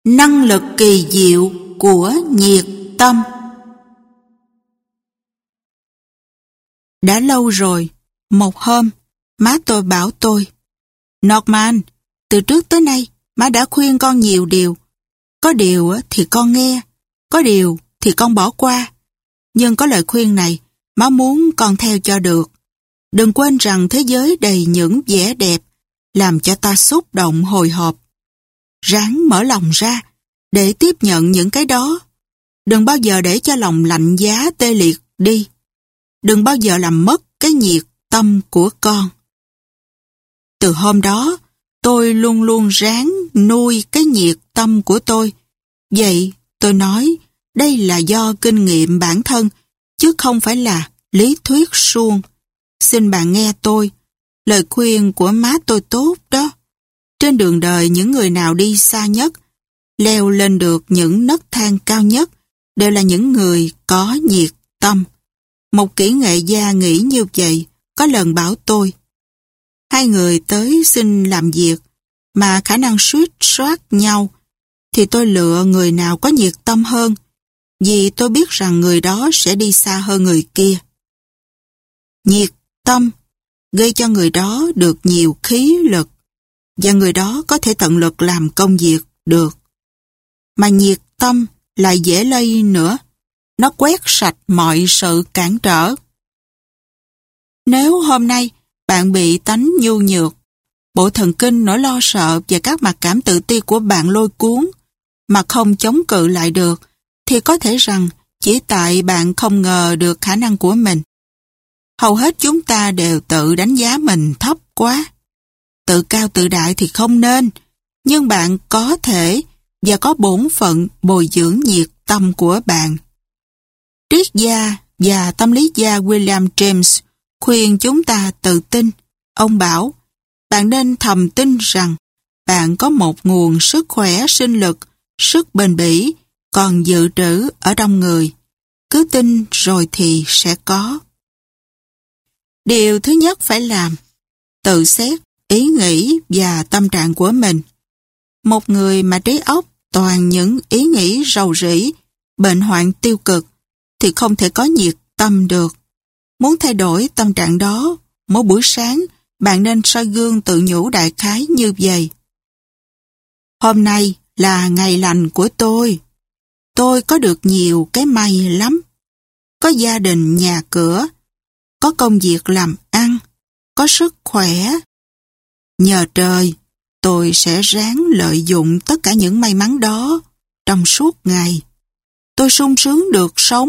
Năng lực kỳ diệu của nhiệt tâm. Đã lâu rồi, một hôm, má tôi bảo tôi, Norman, từ trước tới nay, má đã khuyên con nhiều điều. Có điều thì con nghe, có điều thì con bỏ qua. Nhưng có lời khuyên này, má muốn con theo cho được. Đừng quên rằng thế giới đầy những vẻ đẹp, làm cho ta xúc động hồi hộp. Ráng mở lòng ra, để tiếp nhận những cái đó. Đừng bao giờ để cho lòng lạnh giá tê liệt đi. Đừng bao giờ làm mất cái nhiệt tâm của con. Từ hôm đó, tôi luôn luôn ráng nuôi cái nhiệt tâm của tôi. Vậy, tôi nói, đây là do kinh nghiệm bản thân, chứ không phải là lý thuyết suông. Xin bạn nghe tôi, lời khuyên của má tôi tốt đó. Trên đường đời những người nào đi xa nhất, leo lên được những nấc thang cao nhất, đều là những người có nhiệt tâm. Một kỹ nghệ gia nghĩ như vậy, có lần bảo tôi. Hai người tới xin làm việc, mà khả năng suýt soát nhau, thì tôi lựa người nào có nhiệt tâm hơn, vì tôi biết rằng người đó sẽ đi xa hơn người kia. Nhiệt tâm gây cho người đó được nhiều khí lực, và người đó có thể tận lực làm công việc được. Mà nhiệt tâm lại dễ lây nữa, nó quét sạch mọi sự cản trở. Nếu hôm nay bạn bị tánh nhu nhược, bộ thần kinh nỗi lo sợ và các mặc cảm tự ti của bạn lôi cuốn, mà không chống cự lại được, thì có thể rằng chỉ tại bạn không ngờ được khả năng của mình. Hầu hết chúng ta đều tự đánh giá mình thấp quá. Tự cao tự đại thì không nên, nhưng bạn có thể và có bổn phận bồi dưỡng nhiệt tâm của bạn. Triết gia và tâm lý gia William James khuyên chúng ta tự tin. Ông bảo, bạn nên thầm tin rằng bạn có một nguồn sức khỏe sinh lực, sức bền bỉ, còn dự trữ ở trong người. Cứ tin rồi thì sẽ có. Điều thứ nhất phải làm, tự xét ý nghĩ và tâm trạng của mình. Một người mà trí óc toàn những ý nghĩ rầu rĩ, bệnh hoạn tiêu cực, thì không thể có nhiệt tâm được. Muốn thay đổi tâm trạng đó, mỗi buổi sáng, bạn nên soi gương tự nhủ đại khái như vậy. Hôm nay là ngày lành của tôi. Tôi có được nhiều cái may lắm. Có gia đình, nhà cửa, có công việc làm ăn, có sức khỏe. Nhờ trời, tôi sẽ ráng lợi dụng tất cả những may mắn đó trong suốt ngày. Tôi sung sướng được sống.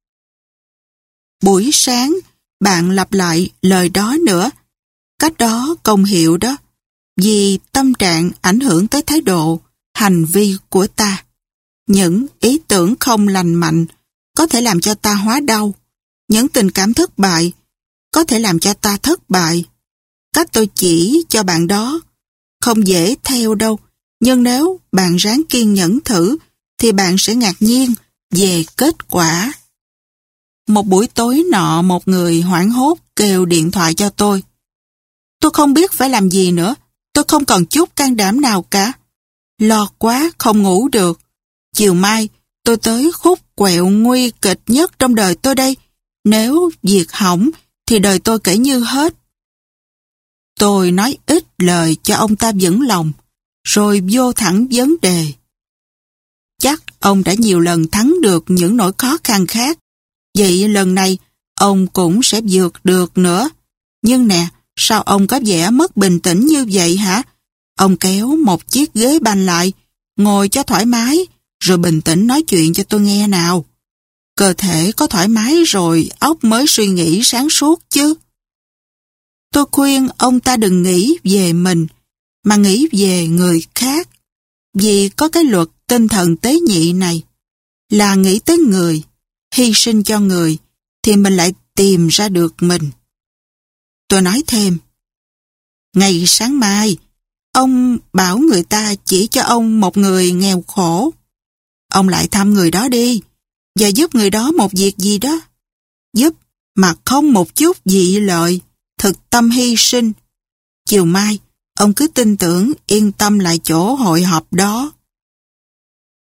Buổi sáng, bạn lặp lại lời đó nữa. Cách đó công hiệu đó, vì tâm trạng ảnh hưởng tới thái độ, hành vi của ta. Những ý tưởng không lành mạnh có thể làm cho ta hóa đau. Những tình cảm thất bại có thể làm cho ta thất bại. Cách tôi chỉ cho bạn đó không dễ theo đâu, nhưng nếu bạn ráng kiên nhẫn thử thì bạn sẽ ngạc nhiên về kết quả. Một buổi tối nọ, một người hoảng hốt kêu điện thoại cho tôi. Tôi không biết phải làm gì nữa, tôi không còn chút can đảm nào cả. Lo quá, không ngủ được. Chiều mai, tôi tới khúc quẹo nguy kịch nhất trong đời tôi đây. Nếu việc hỏng, thì đời tôi kể như hết. Tôi nói ít lời cho ông ta vững lòng, rồi vô thẳng vấn đề. Chắc ông đã nhiều lần thắng được những nỗi khó khăn khác. Vậy lần này, ông cũng sẽ vượt được nữa. Nhưng nè, sao ông có vẻ mất bình tĩnh như vậy hả? Ông kéo một chiếc ghế bành lại, ngồi cho thoải mái, rồi bình tĩnh nói chuyện cho tôi nghe nào. Cơ thể có thoải mái rồi, óc mới suy nghĩ sáng suốt chứ. Tôi khuyên ông ta đừng nghĩ về mình, mà nghĩ về người khác. Vì có cái luật tinh thần tế nhị này, là nghĩ tới người, hy sinh cho người, thì mình lại tìm ra được mình. Tôi nói thêm, ngày sáng mai, ông bảo người ta chỉ cho ông một người nghèo khổ. Ông lại thăm người đó đi, và giúp người đó một việc gì đó. Giúp mà không một chút dị lợi, thực tâm hy sinh. Chiều mai, ông cứ tin tưởng, yên tâm lại chỗ hội họp đó.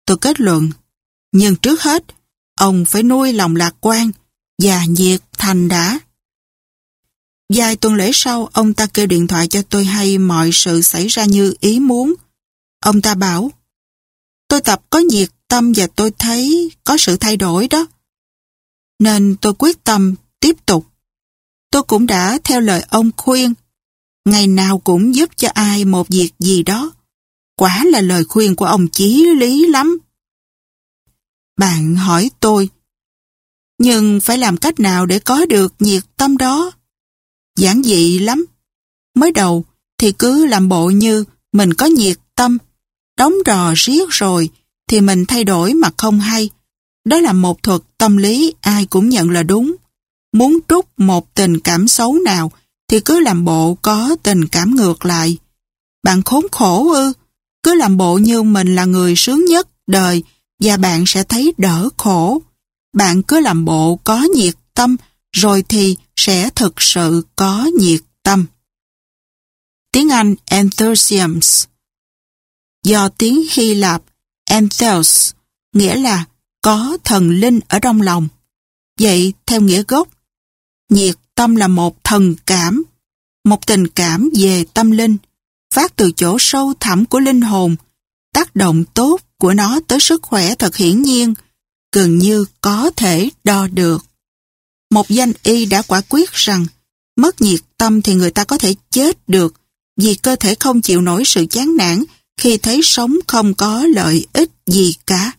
Tôi kết luận, nhưng trước hết, ông phải nuôi lòng lạc quan và nhiệt thành đã. Vài tuần lễ sau, ông ta kêu điện thoại cho tôi hay mọi sự xảy ra như ý muốn. Ông ta bảo, tôi tập có nhiệt tâm và tôi thấy có sự thay đổi đó. Nên tôi quyết tâm tiếp tục. Tôi cũng đã theo lời ông khuyên, ngày nào cũng giúp cho ai một việc gì đó. Quả là lời khuyên của ông chí lý lắm. Bạn hỏi tôi, nhưng phải làm cách nào để có được nhiệt tâm đó? Giản dị lắm. Mới đầu thì cứ làm bộ như mình có nhiệt tâm, đóng trò riết rồi thì mình thay đổi mà không hay. Đó là một thuật tâm lý ai cũng nhận là đúng. Muốn trút một tình cảm xấu nào thì cứ làm bộ có tình cảm ngược lại. Bạn khốn khổ ư? Cứ làm bộ như mình là người sướng nhất đời và bạn sẽ thấy đỡ khổ. Bạn cứ làm bộ có nhiệt tâm rồi thì sẽ thực sự có nhiệt tâm. Tiếng Anh enthusiasm do tiếng Hy Lạp entheos nghĩa là có thần linh ở trong lòng. Vậy theo nghĩa gốc, nhiệt tâm là một thần cảm, một tình cảm về tâm linh, phát từ chỗ sâu thẳm của linh hồn. Tác động tốt của nó tới sức khỏe thật hiển nhiên, gần như có thể đo được. Một danh y đã quả quyết rằng mất nhiệt tâm thì người ta có thể chết được vì cơ thể không chịu nổi sự chán nản khi thấy sống không có lợi ích gì cả.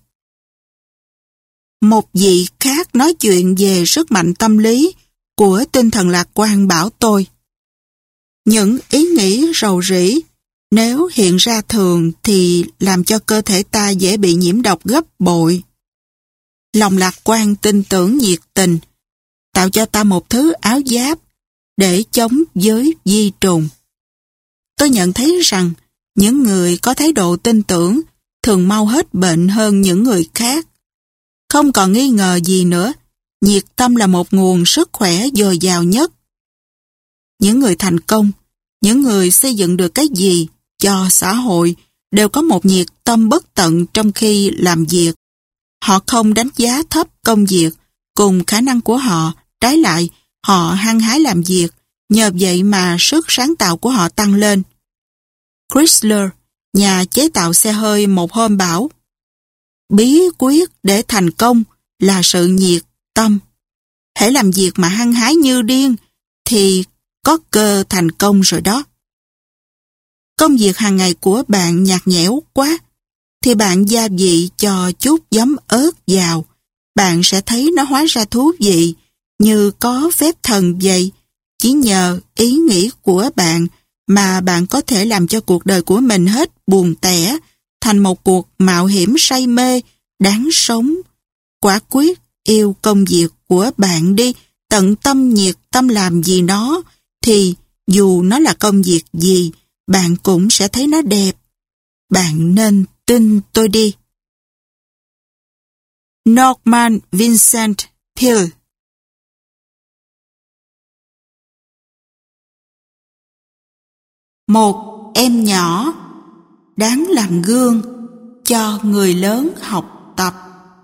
Một vị khác nói chuyện về sức mạnh tâm lý của tinh thần lạc quan bảo tôi, những ý nghĩ rầu rĩ nếu hiện ra thường thì làm cho cơ thể ta dễ bị nhiễm độc gấp bội. Lòng lạc quan tin tưởng nhiệt tình tạo cho ta một thứ áo giáp để chống với vi trùng. Tôi nhận thấy rằng những người có thái độ tin tưởng thường mau hết bệnh hơn những người khác. Không còn nghi ngờ gì nữa, nhiệt tâm là một nguồn sức khỏe dồi dào nhất. Những người thành công, những người xây dựng được cái gì cho xã hội đều có một nhiệt tâm bất tận trong khi làm việc. Họ không đánh giá thấp công việc cùng khả năng của họ, trái lại, họ hăng hái làm việc, nhờ vậy mà sức sáng tạo của họ tăng lên. Chrysler, nhà chế tạo xe hơi một hôm bảo, bí quyết để thành công là sự nhiệt tâm. Hễ làm việc mà hăng hái như điên thì có cơ thành công rồi đó. Công việc hàng ngày của bạn nhạt nhẽo quá thì bạn gia vị cho chút giấm ớt vào. Bạn sẽ thấy nó hóa ra thú vị như có phép thần vậy. Chỉ nhờ ý nghĩ của bạn mà bạn có thể làm cho cuộc đời của mình hết buồn tẻ thành một cuộc mạo hiểm say mê, đáng sống. Quả quyết yêu công việc của bạn đi, tận tâm nhiệt tâm làm gì nó, thì dù nó là công việc gì, bạn cũng sẽ thấy nó đẹp. Bạn nên tin tôi đi. Norman Vincent Peale. Một em nhỏ đáng làm gương cho người lớn học tập.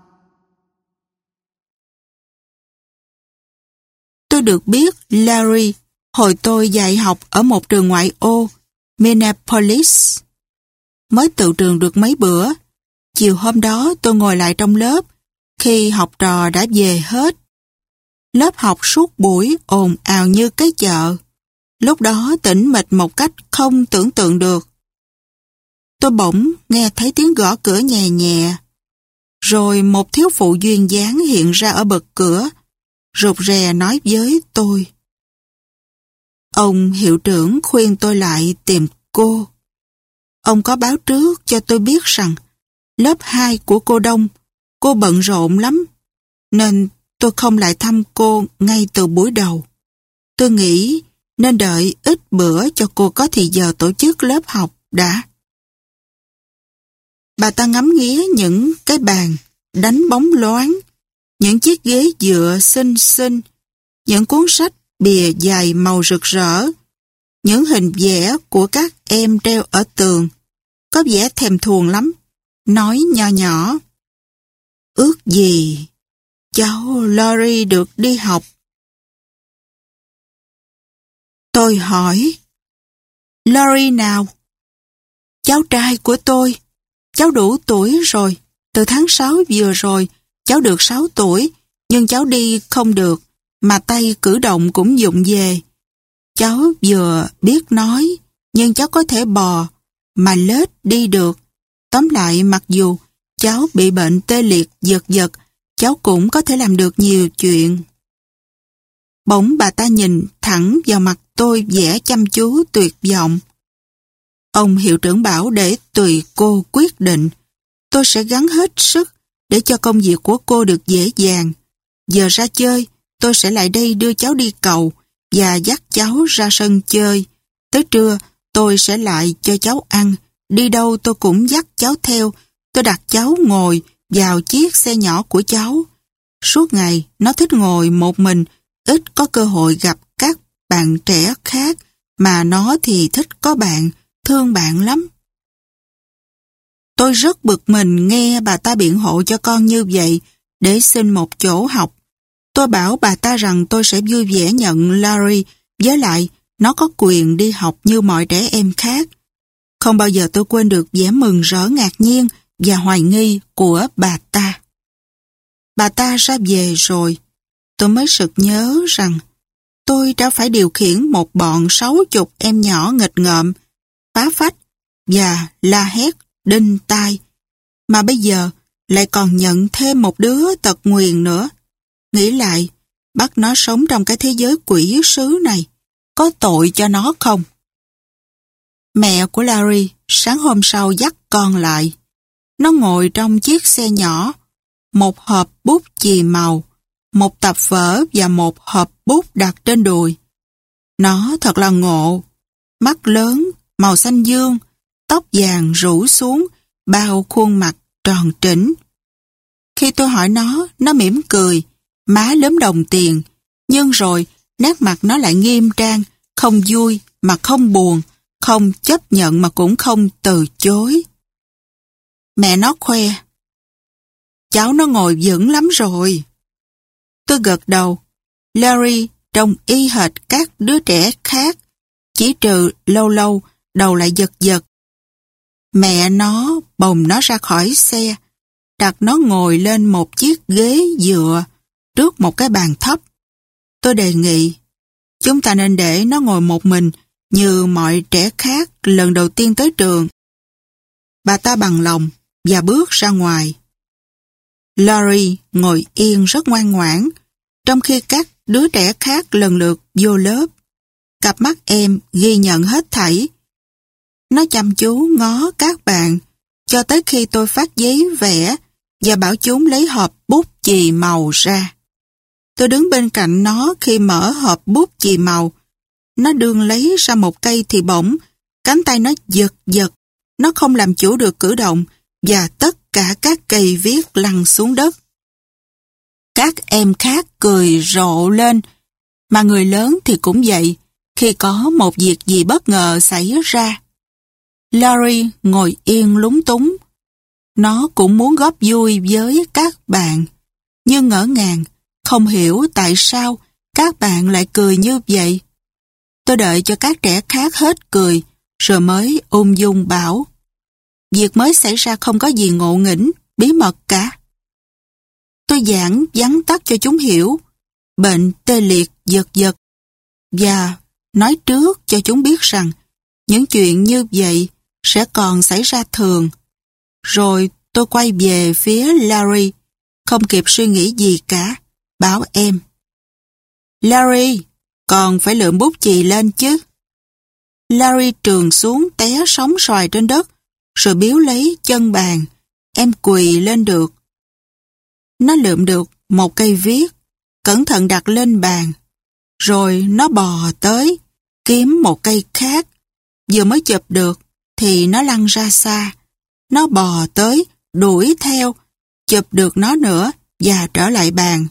Tôi được biết Larry hồi tôi dạy học ở một trường ngoại ô, Minneapolis. Mới tự trường được mấy bữa. Chiều hôm đó tôi ngồi lại trong lớp khi học trò đã về hết. Lớp học suốt buổi ồn ào như cái chợ. Lúc đó tĩnh mịch một cách không tưởng tượng được. Tôi bỗng nghe thấy tiếng gõ cửa nhẹ nhẹ. Rồi một thiếu phụ duyên dáng hiện ra ở bậc cửa, rụt rè nói với tôi. Ông hiệu trưởng khuyên tôi lại tìm cô. Ông có báo trước cho tôi biết rằng lớp 2 của cô Đông, cô bận rộn lắm, nên tôi không lại thăm cô ngay từ buổi đầu. Tôi nghĩ nên đợi ít bữa cho cô có thì giờ tổ chức lớp học đã. Bà ta ngắm nghía những cái bàn đánh bóng loáng, những chiếc ghế dựa xinh xinh, những cuốn sách bìa dày màu rực rỡ, những hình vẽ của các em treo ở tường. Có vẻ thèm thuồng lắm. nói nho nhỏ. Ước gì cháu Lori được đi học. Tôi hỏi, Lori nào? Cháu trai của tôi. Cháu đủ tuổi rồi. Từ tháng 6 vừa rồi, cháu được 6 tuổi, nhưng cháu đi không được, mà tay cử động cũng vụng về. Cháu vừa biết nói, nhưng cháu có thể bò, mà lết đi được. Tóm lại, mặc dù cháu bị bệnh tê liệt giật giật, cháu cũng có thể làm được nhiều chuyện. Bỗng bà ta nhìn thẳng vào mặt tôi vẻ chăm chú tuyệt vọng. Ông hiệu trưởng bảo để tùy cô quyết định. Tôi sẽ gắng hết sức để cho công việc của cô được dễ dàng. Giờ ra chơi, tôi sẽ lại đây đưa cháu đi cầu và dắt cháu ra sân chơi. Tới trưa, tôi sẽ lại cho cháu ăn. Đi đâu tôi cũng dắt cháu theo. Tôi đặt cháu ngồi vào chiếc xe nhỏ của cháu. Suốt ngày, nó thích ngồi một mình, ít có cơ hội gặp các bạn trẻ khác, mà nó thì thích có bạn, thương bạn lắm. Tôi rất bực mình nghe bà ta biện hộ cho con như vậy để xin một chỗ học. Tôi bảo bà ta rằng tôi sẽ vui vẻ nhận Larry, với lại nó có quyền đi học như mọi trẻ em khác. Không bao giờ tôi quên được vẻ mừng rỡ ngạc nhiên và hoài nghi của bà ta. Bà ta ra về rồi, tôi mới sực nhớ rằng tôi đã phải điều khiển một bọn 60 em nhỏ nghịch ngợm, phá phách và la hét đinh tai, mà bây giờ lại còn nhận thêm một đứa tật nguyền nữa. Nghĩ lại, bắt nó sống trong cái thế giới quỷ sứ này, có tội cho nó không? Mẹ của Larry sáng hôm sau dắt con lại. Nó ngồi trong chiếc xe nhỏ, một hộp bút chì màu, một tập vở và một hộp bút đặt trên đùi. Nó thật là ngộ, mắt lớn, màu xanh dương, tóc vàng rủ xuống, bao khuôn mặt tròn trĩnh. Khi tôi hỏi nó mỉm cười, má lúm đồng tiền, nhưng rồi nét mặt nó lại nghiêm trang, không vui mà không buồn, không chấp nhận mà cũng không từ chối. Mẹ nó khoe, cháu nó ngồi vững lắm rồi. Tôi gật đầu. Larry trông y hệt các đứa trẻ khác, chỉ trừ lâu lâu đầu lại giật giật. Mẹ nó bồng nó ra khỏi xe, đặt nó ngồi lên một chiếc ghế dựa trước một cái bàn thấp. Tôi đề nghị, chúng ta nên để nó ngồi một mình như mọi trẻ khác lần đầu tiên tới trường. Bà ta bằng lòng và bước ra ngoài. Larry ngồi yên rất ngoan ngoãn, trong khi các đứa trẻ khác lần lượt vô lớp. Cặp mắt em ghi nhận hết thảy. Nó chăm chú ngó các bạn, cho tới khi tôi phát giấy vẽ và bảo chúng lấy hộp bút chì màu ra. Tôi đứng bên cạnh nó khi mở hộp bút chì màu. Nó đương lấy ra một cây thì bỗng, cánh tay nó giật giật, nó không làm chủ được cử động và tất cả các cây viết lăn xuống đất. Các em khác cười rộ lên, mà người lớn thì cũng vậy khi có một việc gì bất ngờ xảy ra. Larry ngồi yên lúng túng. Nó cũng muốn góp vui với các bạn, nhưng ngỡ ngàng, không hiểu tại sao các bạn lại cười như vậy. Tôi đợi cho các trẻ khác hết cười, rồi mới ung dung bảo, việc mới xảy ra không có gì ngộ nghĩnh, bí mật cả. Tôi giảng vắn tắt cho chúng hiểu bệnh tê liệt giật giật và nói trước cho chúng biết rằng những chuyện như vậy sẽ còn xảy ra thường. Rồi tôi quay về phía Larry, không kịp suy nghĩ gì cả, bảo em, Larry, còn phải lượm bút chì lên chứ. Larry trườn xuống té sóng xoài trên đất, rồi biếu lấy chân bàn. Em quỳ lên được. Nó lượm được một cây viết, cẩn thận đặt lên bàn. Rồi nó bò tới, kiếm một cây khác. Vừa mới chụp được, thì nó lăn ra xa. Nó bò tới, đuổi theo, chụp được nó nữa và trở lại bàn.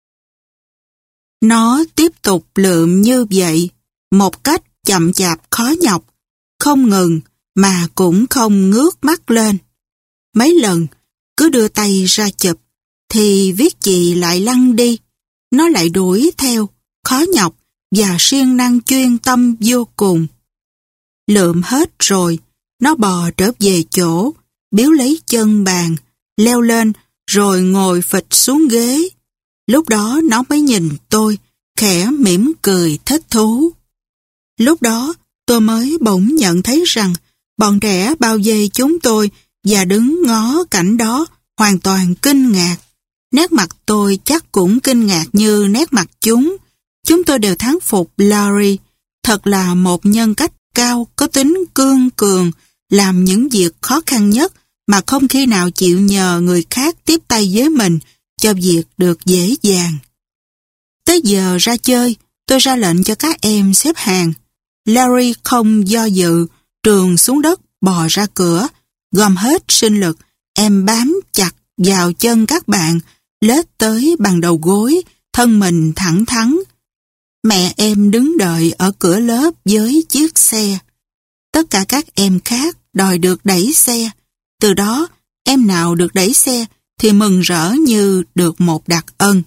Nó tiếp tục lượm như vậy, một cách chậm chạp khó nhọc, không ngừng mà cũng không ngước mắt lên. Mấy lần, cứ đưa tay ra chụp, thì viết chì lại lăn đi. Nó lại đuổi theo, khó nhọc và siêng năng chuyên tâm vô cùng. Lượm hết rồi, nó bò trở về chỗ, biếu lấy chân bàn, leo lên rồi ngồi phịch xuống ghế. Lúc đó nó mới nhìn tôi, khẽ mỉm cười thích thú. Lúc đó tôi mới bỗng nhận thấy rằng bọn trẻ bao vây chúng tôi và đứng ngó cảnh đó hoàn toàn kinh ngạc. Nét mặt tôi chắc cũng kinh ngạc như nét mặt chúng. Chúng tôi đều thán phục Larry, thật là một nhân cách cao, có tính cương cường, làm những việc khó khăn nhất mà không khi nào chịu nhờ người khác tiếp tay với mình cho việc được dễ dàng. Tới giờ ra chơi, tôi ra lệnh cho các em xếp hàng. Larry không do dự, trườn xuống đất, bò ra cửa, gom hết sinh lực, em bám chặt vào chân các bạn, lết tới bằng đầu gối, thân mình thẳng thắn. Mẹ em đứng đợi ở cửa lớp với chiếc xe. Tất cả các em khác đòi được đẩy xe. Từ đó, em nào được đẩy xe thì mừng rỡ như được một đặc ân.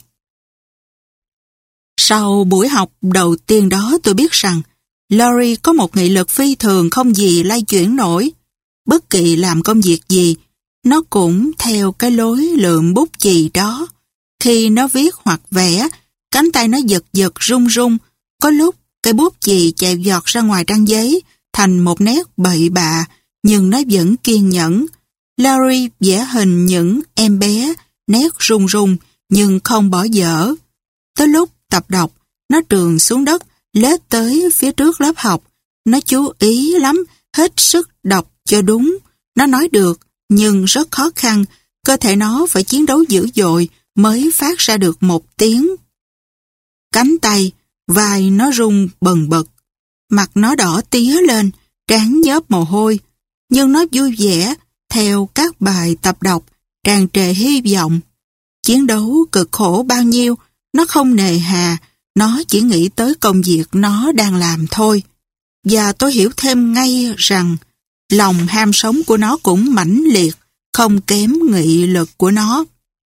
Sau buổi học đầu tiên đó tôi biết rằng Larry có một nghị lực phi thường không gì lay chuyển nổi. Bất kỳ làm công việc gì, nó cũng theo cái lối lượm bút chì đó. Khi nó viết hoặc vẽ, cánh tay nó giật giật rung rung. Có lúc cái bút chì chạy giọt ra ngoài trang giấy thành một nét bậy bạ, nhưng nó vẫn kiên nhẫn. Larry vẽ hình những em bé, nét rung rung nhưng không bỏ dở. Tới lúc tập đọc, nó trườn xuống đất, lết tới phía trước lớp học. Nó chú ý lắm, hết sức đọc cho đúng. Nó nói được, nhưng rất khó khăn. Cơ thể nó phải chiến đấu dữ dội mới phát ra được một tiếng. Cánh tay, vai nó rung bần bật. Mặt nó đỏ tía lên, trán nhớp mồ hôi. Nhưng nó vui vẻ, theo các bài tập đọc, tràn trề hy vọng. Chiến đấu cực khổ bao nhiêu, nó không nề hà, nó chỉ nghĩ tới công việc nó đang làm thôi. Và tôi hiểu thêm ngay rằng lòng ham sống của nó cũng mãnh liệt, không kém nghị lực của nó.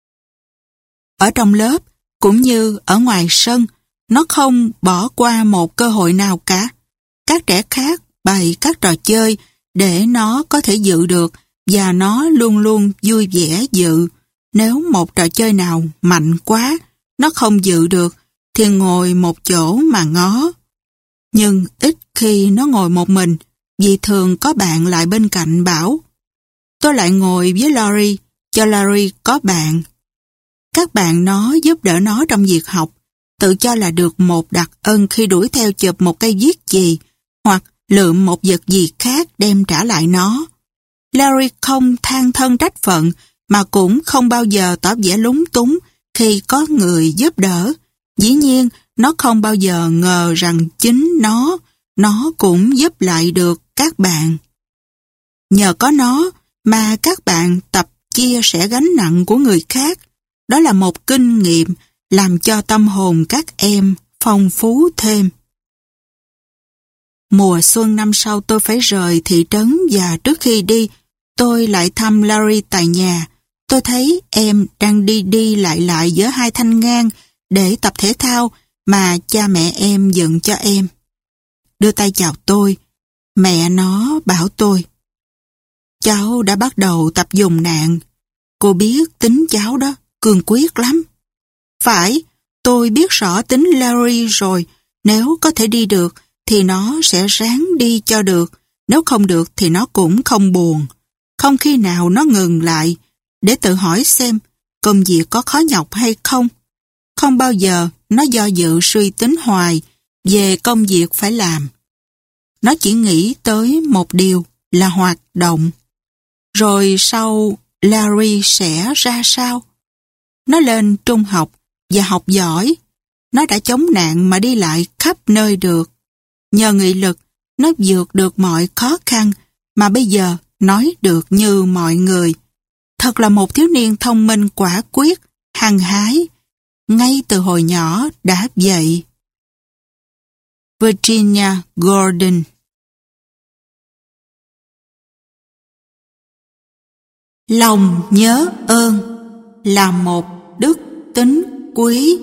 Ở trong lớp, cũng như ở ngoài sân, nó không bỏ qua một cơ hội nào cả. Các trẻ khác bày các trò chơi để nó có thể dự được và nó luôn luôn vui vẻ dự. Nếu một trò chơi nào mạnh quá, nó không dự được thì ngồi một chỗ mà ngó. Nhưng ít khi nó ngồi một mình vì thường có bạn lại bên cạnh bảo tôi lại ngồi với Larry, cho Larry có bạn. Các bạn nó giúp đỡ nó trong việc học, tự cho là được một đặc ân khi đuổi theo chụp một cây viết chì hoặc lượm một vật gì khác đem trả lại nó. Larry không than thân trách phận mà cũng không bao giờ tỏ vẻ lúng túng khi có người giúp đỡ. Dĩ nhiên, nó không bao giờ ngờ rằng chính nó cũng giúp lại được các bạn. Nhờ có nó mà các bạn tập chia sẻ gánh nặng của người khác. Đó là một kinh nghiệm làm cho tâm hồn các em phong phú thêm. Mùa xuân năm sau tôi phải rời thị trấn và trước khi đi, tôi lại thăm Larry tại nhà. Tôi thấy em đang đi lại giữa hai thanh ngang để tập thể thao mà cha mẹ em dựng cho em. Đưa tay chào tôi, mẹ nó bảo tôi: cháu đã bắt đầu tập dùng nạn. Cô biết tính cháu đó, cương quyết lắm. Phải, tôi biết rõ tính Larry rồi. Nếu có thể đi được thì nó sẽ ráng đi cho được. Nếu không được thì nó cũng không buồn. Không khi nào nó ngừng lại để tự hỏi xem công việc có khó nhọc hay không. Không bao giờ nó do dự suy tính hoài về công việc phải làm. Nó chỉ nghĩ tới một điều là hoạt động. Rồi sau Larry sẽ ra sao? Nó lên trung học và học giỏi. Nó đã chống nạn mà đi lại khắp nơi được. Nhờ nghị lực, nó vượt được mọi khó khăn mà bây giờ nói được như mọi người. Thật là một thiếu niên thông minh quả quyết, hăng hái, ngay từ hồi nhỏ đã vậy. Virginia Gordon. Lòng nhớ ơn là một đức tính quý.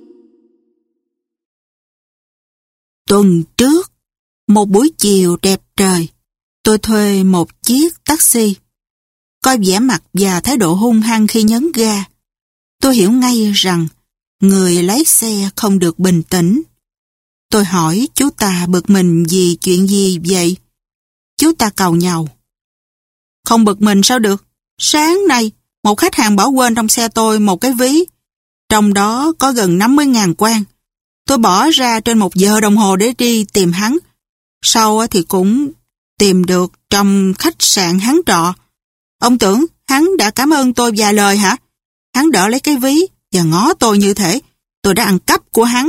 Tuần trước, một buổi chiều đẹp trời, tôi thuê một chiếc taxi. Coi vẻ mặt và thái độ hung hăng khi nhấn ga, tôi hiểu ngay rằng người lái xe không được bình tĩnh. Tôi hỏi chú ta bực mình vì chuyện gì vậy? Chú ta càu nhàu. Không bực mình sao được? Sáng nay, một khách hàng bỏ quên trong xe tôi một cái ví. Trong đó có gần 50.000 quan. Tôi bỏ ra trên 1 giờ đồng hồ để đi tìm hắn. Sau thì cũng tìm được trong khách sạn hắn trọ. Ông tưởng hắn đã cảm ơn tôi vài lời hả? Hắn đỡ lấy cái ví và ngó tôi như thể tôi đã ăn cắp của hắn.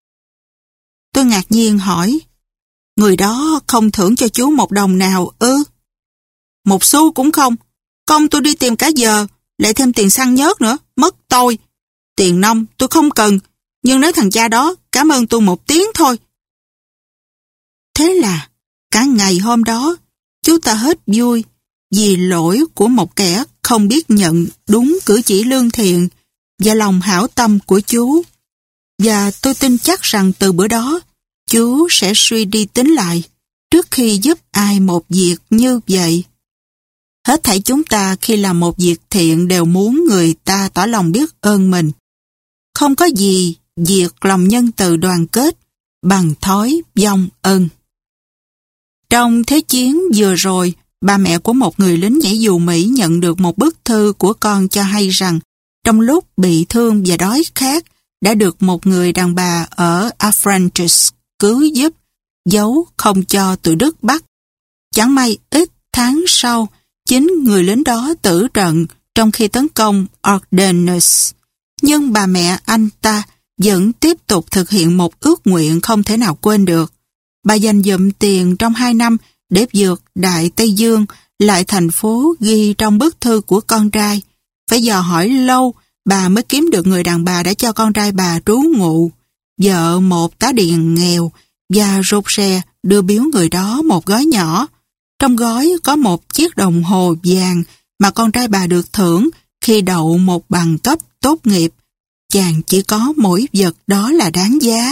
Tôi ngạc nhiên hỏi, người đó không thưởng cho chú 1 đồng nào ư? 1 xu cũng không. Công tôi đi tìm cả giờ, lại thêm tiền xăng nhớt nữa, mất tôi. Tiền nong tôi không cần, nhưng nếu thằng cha đó cảm ơn tôi 1 tiếng thôi. Thế là cả ngày hôm đó, chú ta hết vui vì lỗi của một kẻ không biết nhận đúng cử chỉ lương thiện và lòng hảo tâm của chú. Và tôi tin chắc rằng từ bữa đó, chú sẽ suy đi tính lại trước khi giúp ai một việc như vậy. Hết thảy chúng ta khi làm một việc thiện đều muốn người ta tỏ lòng biết ơn mình. Không có gì diệt lòng nhân từ đoàn kết bằng thói vong ân. Trong Thế chiến vừa rồi, ba mẹ của một người lính nhảy dù Mỹ nhận được một bức thư của con cho hay rằng trong lúc bị thương và đói khát đã được một người đàn bà ở Affranches cứu giúp, giấu không cho tụi Đức bắt. Chẳng may ít tháng sau, chính người lính đó tử trận trong khi tấn công Ardennes. Nhưng bà mẹ anh ta vẫn tiếp tục thực hiện một ước nguyện không thể nào quên được. Bà dành dụm tiền trong 2 năm để vượt Đại Tây Dương lại thành phố ghi trong bức thư của con trai. Phải dò hỏi lâu, bà mới kiếm được người đàn bà đã cho con trai bà trú ngụ. Vợ một tá điền nghèo và rụt rè đưa biếu người đó một gói nhỏ. Trong gói có một chiếc đồng hồ vàng mà con trai bà được thưởng khi đậu một bằng cấp tốt nghiệp. Chàng chỉ có mỗi vật đó là đáng giá.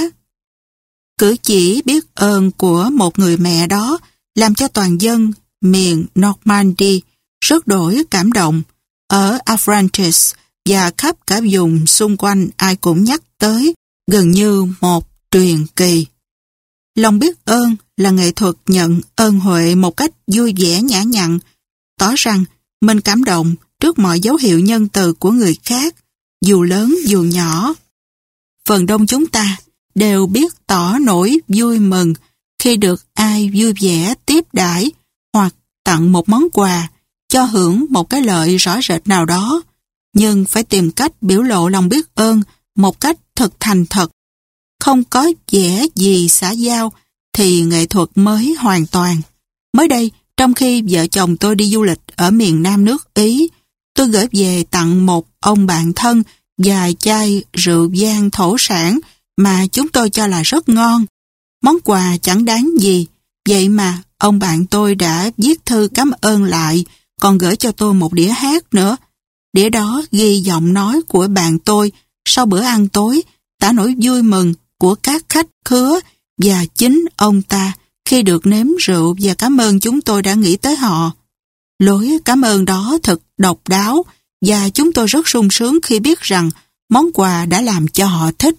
Cử chỉ biết ơn của một người mẹ đó làm cho toàn dân miền Normandy rất đổi cảm động. Ở Affranches và khắp cả vùng xung quanh ai cũng nhắc tới, gần như một truyền kỳ. Lòng biết ơn là nghệ thuật nhận ơn huệ một cách vui vẻ nhã nhặn, tỏ rằng mình cảm động trước mọi dấu hiệu nhân từ của người khác, dù lớn dù nhỏ. Phần đông chúng ta đều biết tỏ nỗi vui mừng khi được ai vui vẻ tiếp đãi hoặc tặng một món quà, cho hưởng một cái lợi rõ rệt nào đó, nhưng phải tìm cách biểu lộ lòng biết ơn một cách thật thành thật. Không có vẻ gì xã giao thì nghệ thuật mới hoàn toàn. Mới đây, trong khi vợ chồng tôi đi du lịch ở miền Nam nước Ý, tôi gửi về tặng một ông bạn thân vài chai rượu vang thổ sản mà chúng tôi cho là rất ngon. Món quà chẳng đáng gì, vậy mà ông bạn tôi đã viết thư cảm ơn lại, còn gửi cho tôi một đĩa hát nữa. Đĩa đó ghi giọng nói của bạn tôi sau bữa ăn tối, tả nỗi vui mừng của các khách khứa và chính ông ta khi được nếm rượu và cảm ơn chúng tôi đã nghĩ tới họ. Lối cảm ơn đó thật độc đáo và chúng tôi rất sung sướng khi biết rằng món quà đã làm cho họ thích.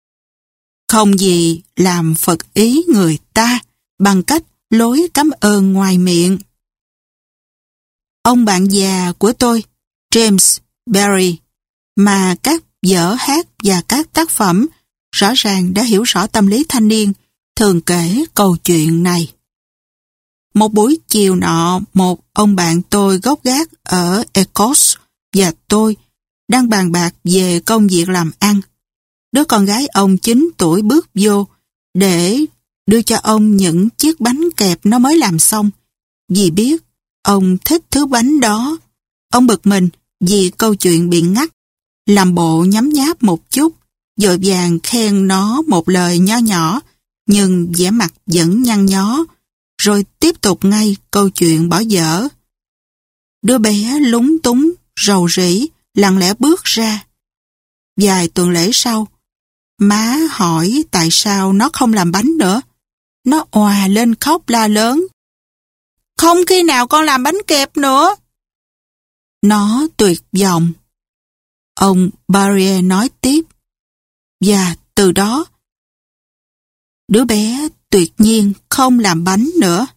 Không gì làm phật ý người ta bằng cách lối cảm ơn ngoài miệng. Ông bạn già của tôi, James Barrie, mà các vở hát và các tác phẩm rõ ràng đã hiểu rõ tâm lý thanh niên, thường kể câu chuyện này. Một buổi chiều nọ, một ông bạn tôi gốc gác ở Écosse và tôi đang bàn bạc về công việc làm ăn. Đứa con gái ông 9 tuổi bước vô để đưa cho ông những chiếc bánh kẹp nó mới làm xong. Vì biết ông thích thứ bánh đó, ông bực mình vì câu chuyện bị ngắt, làm bộ nhấm nháp một chút, vội vàng khen nó một lời nho nhỏ, nhưng vẻ mặt vẫn nhăn nhó, rồi tiếp tục ngay câu chuyện bỏ dở. Đứa bé lúng túng, rầu rĩ, lặng lẽ bước ra. Vài tuần lễ sau, má hỏi tại sao nó không làm bánh nữa. Nó òa lên khóc la lớn. Không khi nào con làm bánh kẹp nữa. Nó tuyệt vọng. Ông Barrier nói tiếp. Và từ đó, đứa bé tuyệt nhiên không làm bánh nữa.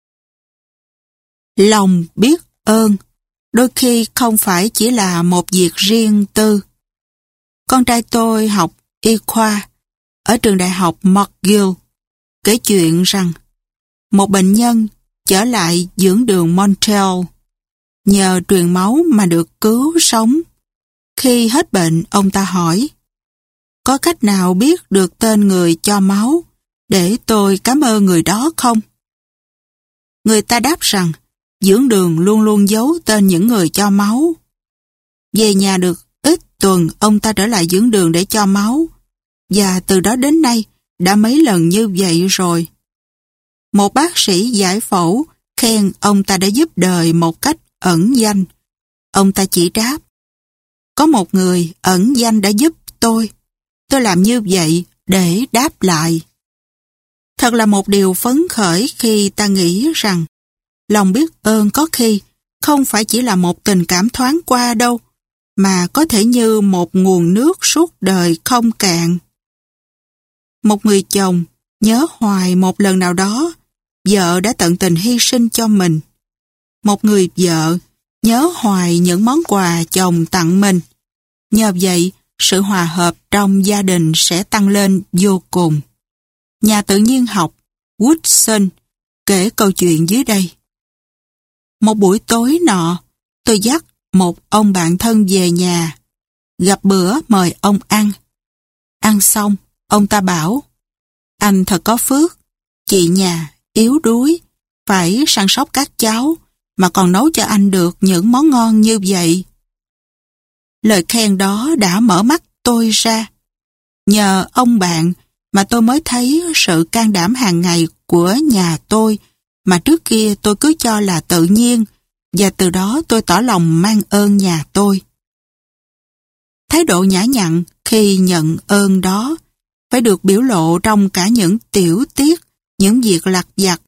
Lòng biết ơn đôi khi không phải chỉ là một việc riêng tư. Con trai tôi học y khoa ở trường đại học McGill kể chuyện rằng một bệnh nhân trở lại dưỡng đường Montreal nhờ truyền máu mà được cứu sống. Khi hết bệnh, ông ta hỏi, có cách nào biết được tên người cho máu để tôi cảm ơn người đó không? Người ta đáp rằng dưỡng đường luôn luôn giấu tên những người cho máu. Về nhà được ít tuần, ông ta trở lại dưỡng đường để cho máu, và từ đó đến nay đã mấy lần như vậy rồi. Một bác sĩ giải phẫu khen ông ta đã giúp đời một cách ẩn danh. Ông ta chỉ đáp, có một người ẩn danh đã giúp tôi làm như vậy để đáp lại. Thật là một điều phấn khởi khi ta nghĩ rằng lòng biết ơn có khi không phải chỉ là một tình cảm thoáng qua đâu, mà có thể như một nguồn nước suốt đời không cạn. Một người chồng nhớ hoài một lần nào đó vợ đã tận tình hy sinh cho mình. Một người vợ nhớ hoài những món quà chồng tặng mình. Nhờ vậy, sự hòa hợp trong gia đình sẽ tăng lên vô cùng. Nhà tự nhiên học Woodson kể câu chuyện dưới đây. Một buổi tối nọ, tôi dắt một ông bạn thân về nhà. Gặp bữa mời ông ăn. Ăn xong, ông ta bảo, anh thật có phước, chị nhà yếu đuối, phải săn sóc các cháu, mà còn nấu cho anh được những món ngon như vậy. Lời khen đó đã mở mắt tôi ra. Nhờ ông bạn mà tôi mới thấy sự can đảm hàng ngày của nhà tôi mà trước kia tôi cứ cho là tự nhiên, và từ đó tôi tỏ lòng mang ơn nhà tôi. Thái độ nhã nhặn khi nhận ơn đó phải được biểu lộ trong cả những tiểu tiết, những việc lặt vặt.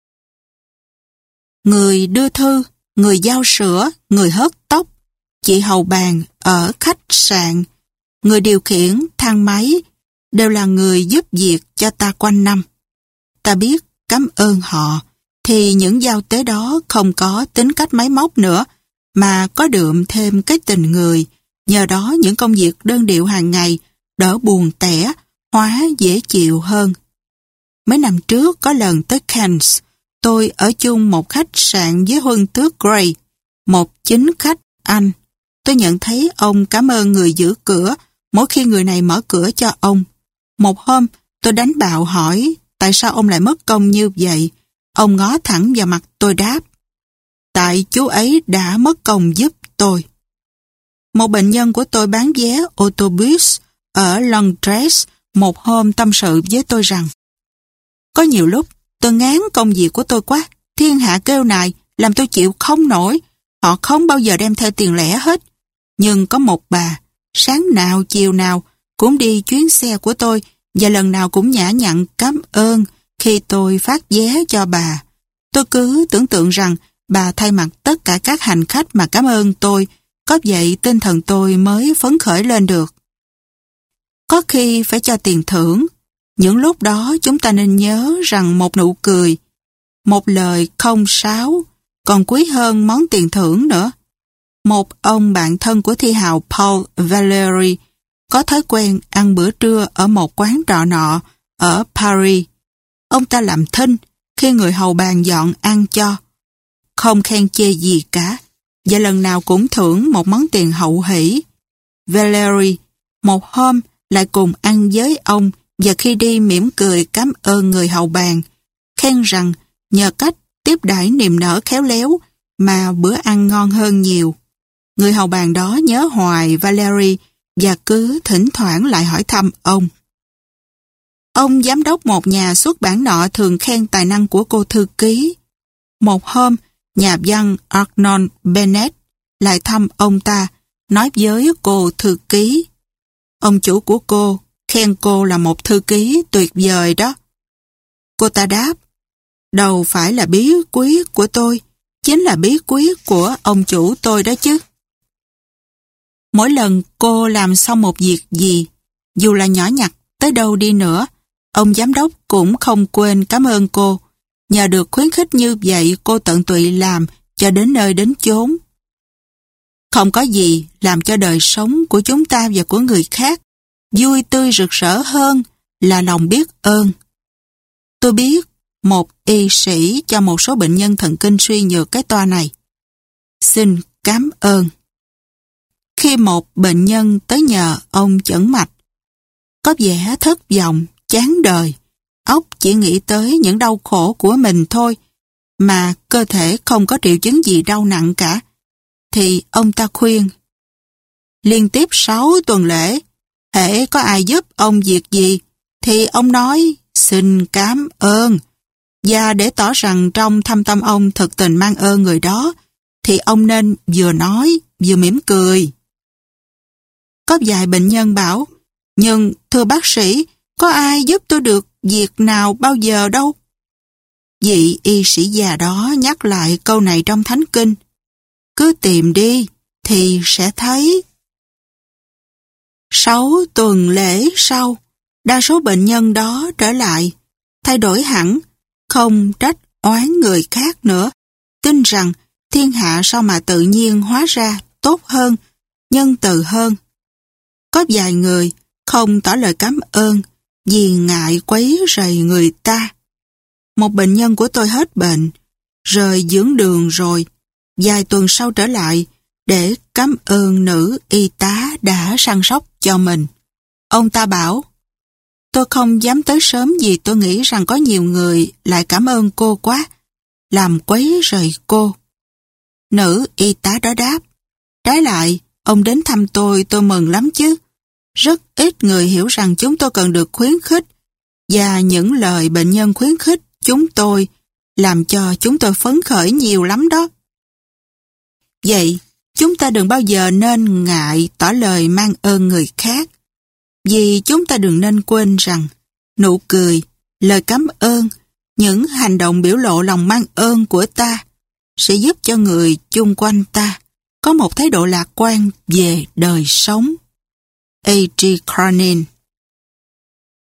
Người đưa thư, người giao sữa, người hớt tóc, chị hầu bàn ở khách sạn, người điều khiển thang máy đều là người giúp việc cho ta quanh năm. Ta biết cảm ơn họ thì những giao tế đó không có tính cách máy móc nữa, mà có đượm thêm cái tình người. Nhờ đó những công việc đơn điệu hàng ngày đỡ buồn tẻ, hóa dễ chịu hơn. Mấy năm trước có lần tới Cannes, tôi ở chung một khách sạn với huân tước Gray, một chính khách Anh. Tôi nhận thấy ông cảm ơn người giữ cửa mỗi khi người này mở cửa cho ông. Một hôm, tôi đánh bạo hỏi tại sao ông lại mất công như vậy. Ông ngó thẳng vào mặt tôi đáp, tại chú ấy đã mất công giúp tôi. Một bệnh nhân của tôi bán vé autobus ở Londres một hôm tâm sự với tôi rằng, có nhiều lúc tôi ngán công việc của tôi quá, thiên hạ kêu nài làm tôi chịu không nổi, họ không bao giờ đem theo tiền lẻ hết. Nhưng có một bà, sáng nào chiều nào cũng đi chuyến xe của tôi và lần nào cũng nhã nhặn cảm ơn khi tôi phát vé cho bà. Tôi cứ tưởng tượng rằng bà thay mặt tất cả các hành khách mà cảm ơn tôi, có vậy tinh thần tôi mới phấn khởi lên được. Có khi phải cho tiền thưởng. Những lúc đó chúng ta nên nhớ rằng một nụ cười, một lời không sáo còn quý hơn món tiền thưởng nữa. Một ông bạn thân của thi hào Paul Valéry có thói quen ăn bữa trưa ở một quán trọ nọ ở Paris. Ông ta làm thinh khi người hầu bàn dọn ăn cho, không khen chê gì cả, và lần nào cũng thưởng một món tiền hậu hỷ. Valéry một hôm lại cùng ăn với ông, và khi đi mỉm cười cảm ơn người hầu bàn, khen rằng nhờ cách tiếp đãi niềm nở khéo léo mà bữa ăn ngon hơn nhiều. Người hầu bàn đó nhớ hoài Valéry và cứ thỉnh thoảng lại hỏi thăm ông. Ông giám đốc một nhà xuất bản nọ thường khen tài năng của cô thư ký. Một hôm, nhà văn Arnold Bennett lại thăm ông ta, nói với cô thư ký. Ông chủ của cô khen cô là một thư ký tuyệt vời đó. Cô ta đáp, đâu phải là bí quyết của tôi, chính là bí quyết của ông chủ tôi đó chứ. Mỗi lần cô làm xong một việc gì, dù là nhỏ nhặt tới đâu đi nữa, ông giám đốc cũng không quên cảm ơn cô. Nhờ được khuyến khích như vậy, cô tận tụy làm cho đến nơi đến chốn. Không có gì làm cho đời sống của chúng ta và của người khác vui tươi rực rỡ hơn là lòng biết ơn. Tôi biết một y sĩ cho một số bệnh nhân thần kinh suy nhược cái toa này. Xin cảm ơn. Khi một bệnh nhân tới nhờ ông chẩn mạch, có vẻ thất vọng, chán đời, óc chỉ nghĩ tới những đau khổ của mình thôi, mà cơ thể không có triệu chứng gì đau nặng cả, thì ông ta khuyên. Liên tiếp 6 tuần lễ, hễ có ai giúp ông việc gì, thì ông nói xin cảm ơn. Và để tỏ rằng trong thâm tâm ông thực tình mang ơn người đó, thì ông nên vừa nói vừa mỉm cười. Có vài bệnh nhân bảo, nhưng thưa bác sĩ, có ai giúp tôi được việc nào bao giờ đâu. Vị y sĩ già đó nhắc lại câu này trong Thánh Kinh. Cứ tìm đi thì sẽ thấy. 6 tuần lễ sau, đa số bệnh nhân đó trở lại, thay đổi hẳn, không trách oán người khác nữa, tin rằng thiên hạ sao mà tự nhiên hóa ra tốt hơn, nhân từ hơn. Có vài người không tỏ lời cảm ơn vì ngại quấy rầy người ta. Một bệnh nhân của tôi hết bệnh, rời dưỡng đường rồi, vài tuần sau trở lại để cảm ơn nữ y tá đã săn sóc cho mình. Ông ta bảo, tôi không dám tới sớm vì tôi nghĩ rằng có nhiều người lại cảm ơn cô quá, làm quấy rầy cô. Nữ y tá đó đáp, trái lại, ông đến thăm tôi mừng lắm chứ. Rất ít người hiểu rằng chúng tôi cần được khuyến khích, và những lời bệnh nhân khuyến khích chúng tôi làm cho chúng tôi phấn khởi nhiều lắm đó. Vậy, chúng ta đừng bao giờ nên ngại tỏ lời mang ơn người khác, vì chúng ta đừng nên quên rằng nụ cười, lời cảm ơn, những hành động biểu lộ lòng mang ơn của ta sẽ giúp cho người chung quanh ta có một thái độ lạc quan về đời sống. A.G. Cronin.